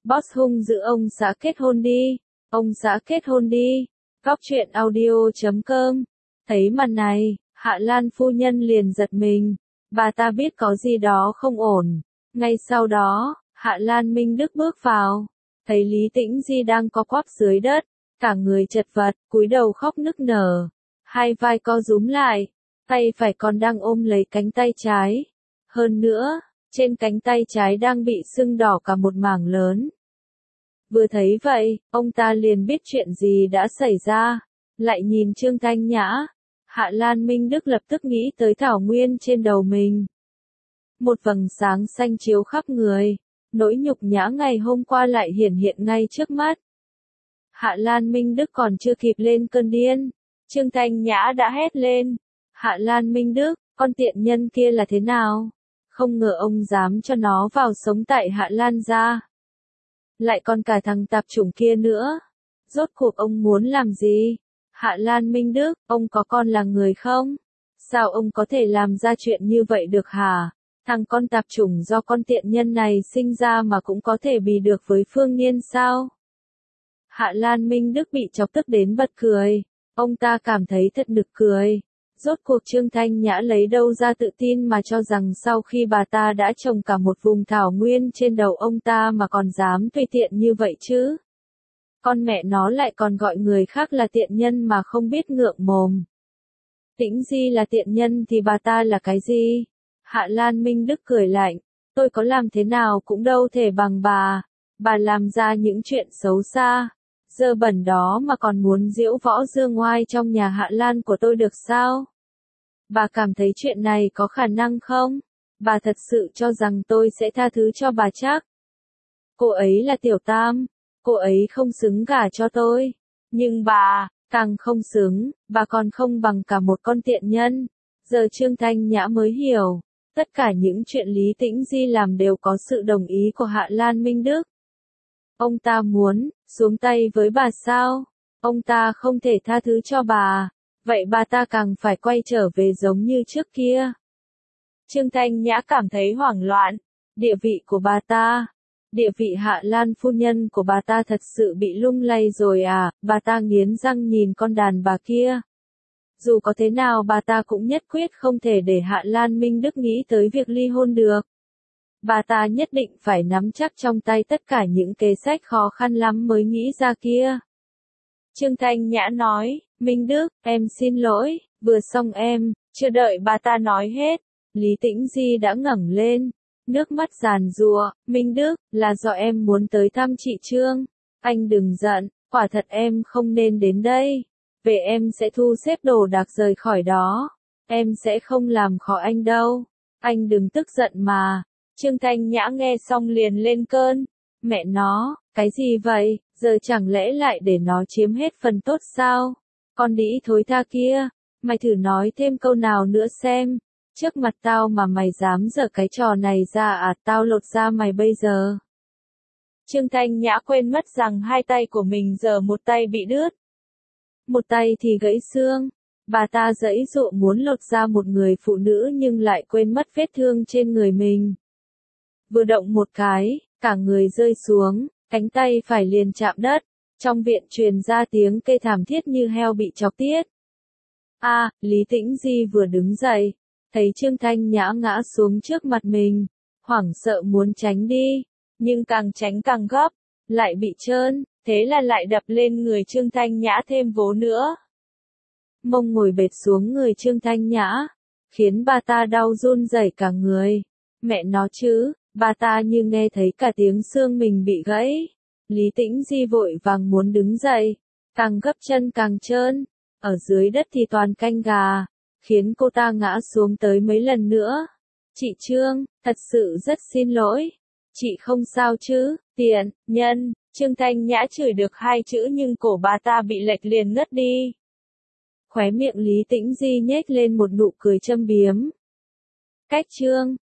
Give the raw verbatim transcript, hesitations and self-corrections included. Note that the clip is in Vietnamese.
Boss hung dữ ông xã kết hôn đi, ông xã kết hôn đi. Góc truyện audio chấm com. Thấy màn này, Hạ Lan phu nhân liền giật mình. Bà ta biết có gì đó không ổn. Ngay sau đó, Hạ Lan Minh Đức bước vào. Thấy Lý Tĩnh Di đang co quắp dưới đất. Cả người chật vật, cúi đầu khóc nức nở. Hai vai co rúm lại. Tay phải còn đang ôm lấy cánh tay trái. Hơn nữa, trên cánh tay trái đang bị sưng đỏ cả một mảng lớn. Vừa thấy vậy, ông ta liền biết chuyện gì đã xảy ra. Lại nhìn Trương Thanh Nhã. Hạ Lan Minh Đức lập tức nghĩ tới thảo nguyên trên đầu mình. Một vầng sáng xanh chiếu khắp người. Nỗi nhục nhã ngày hôm qua lại hiển hiện ngay trước mắt. Hạ Lan Minh Đức còn chưa kịp lên cơn điên. Trương Thanh Nhã đã hét lên. Hạ Lan Minh Đức, con tiện nhân kia là thế nào? Không ngờ ông dám cho nó vào sống tại Hạ Lan gia. Lại còn cả thằng tạp chủng kia nữa. Rốt cuộc ông muốn làm gì? Hạ Lan Minh Đức, ông có con là người không? Sao ông có thể làm ra chuyện như vậy được hả? Thằng con tạp chủng do con tiện nhân này sinh ra mà cũng có thể bì được với Phương Nhiên sao? Hạ Lan Minh Đức bị chọc tức đến bật cười. Ông ta cảm thấy thật nực cười. Rốt cuộc Trương Thanh Nhã lấy đâu ra tự tin mà cho rằng sau khi bà ta đã trồng cả một vùng thảo nguyên trên đầu ông ta mà còn dám tùy tiện như vậy chứ? Con mẹ nó lại còn gọi người khác là tiện nhân mà không biết ngượng mồm. Tĩnh Di là tiện nhân thì bà ta là cái gì? Hạ Lan Minh Đức cười lạnh. Tôi có làm thế nào cũng đâu thể bằng bà. Bà làm ra những chuyện xấu xa, dơ bẩn đó mà còn muốn diễu võ dương ngoai trong nhà Hạ Lan của tôi được sao? Bà cảm thấy chuyện này có khả năng không? Bà thật sự cho rằng tôi sẽ tha thứ cho bà chắc? Cô ấy là tiểu tam, cô ấy không xứng gả cho tôi. Nhưng bà, càng không xứng, bà còn không bằng cả một con tiện nhân. Giờ Trương Thanh Nhã mới hiểu, tất cả những chuyện Lý Tĩnh Di làm đều có sự đồng ý của Hạ Lan Minh Đức. Ông ta muốn xuống tay với bà sao? Ông ta không thể tha thứ cho bà, vậy bà ta càng phải quay trở về giống như trước kia. Trương Thanh Nhã cảm thấy hoảng loạn. Địa vị của bà ta, địa vị Hạ Lan phu nhân của bà ta thật sự bị lung lay rồi à? Bà ta nghiến răng nhìn con đàn bà kia. Dù có thế nào bà ta cũng nhất quyết không thể để Hạ Lan Minh Đức nghĩ tới việc ly hôn được. Bà ta nhất định phải nắm chắc trong tay tất cả những kế sách khó khăn lắm mới nghĩ ra kia. Trương Thanh Nhã nói, Minh Đức, em xin lỗi, vừa xong em, chưa đợi bà ta nói hết. Lý Tĩnh Di đã ngẩng lên, nước mắt giàn giụa, Minh Đức, là do em muốn tới thăm chị Trương. Anh đừng giận, quả thật em không nên đến đây. Về em sẽ thu xếp đồ đạc rời khỏi đó. Em sẽ không làm khó anh đâu. Anh đừng tức giận mà. Trương Thanh Nhã nghe xong liền lên cơn. Mẹ nó, cái gì vậy, giờ chẳng lẽ lại để nó chiếm hết phần tốt sao? Con đĩ thối tha kia, mày thử nói thêm câu nào nữa xem. Trước mặt tao mà mày dám giở cái trò này ra à, tao lột da mày bây giờ. Trương Thanh Nhã quên mất rằng hai tay của mình giờ một tay bị đứt, một tay thì gãy xương. Bà ta giãy giụa muốn lột ra một người phụ nữ nhưng lại quên mất vết thương trên người mình. Vừa động một cái, cả người rơi xuống, cánh tay phải liền chạm đất. Trong viện truyền ra tiếng kêu thảm thiết như heo bị chọc tiết. A, à, Lý Tĩnh Di vừa đứng dậy, thấy Trương Thanh Nhã ngã xuống trước mặt mình, hoảng sợ muốn tránh đi, nhưng càng tránh càng gấp, lại bị trơn, thế là lại đập lên người Trương Thanh Nhã thêm vố nữa. Mông ngồi bệt xuống người Trương Thanh Nhã, khiến bà ta đau run rẩy cả người. Mẹ nó chứ, bà ta như nghe thấy cả tiếng xương mình bị gãy. Lý Tĩnh Di vội vàng muốn đứng dậy, càng gấp chân càng trơn, ở dưới đất thì toàn canh gà, khiến cô ta ngã xuống tới mấy lần nữa. Chị Trương, thật sự rất xin lỗi. Chị không sao chứ, tiện, nhân. Trương Thanh Nhã chửi được hai chữ nhưng cổ bà ta bị lệch liền ngất đi. Khóe miệng Lý Tĩnh Di nhếch lên một nụ cười châm biếm. Cách Trương,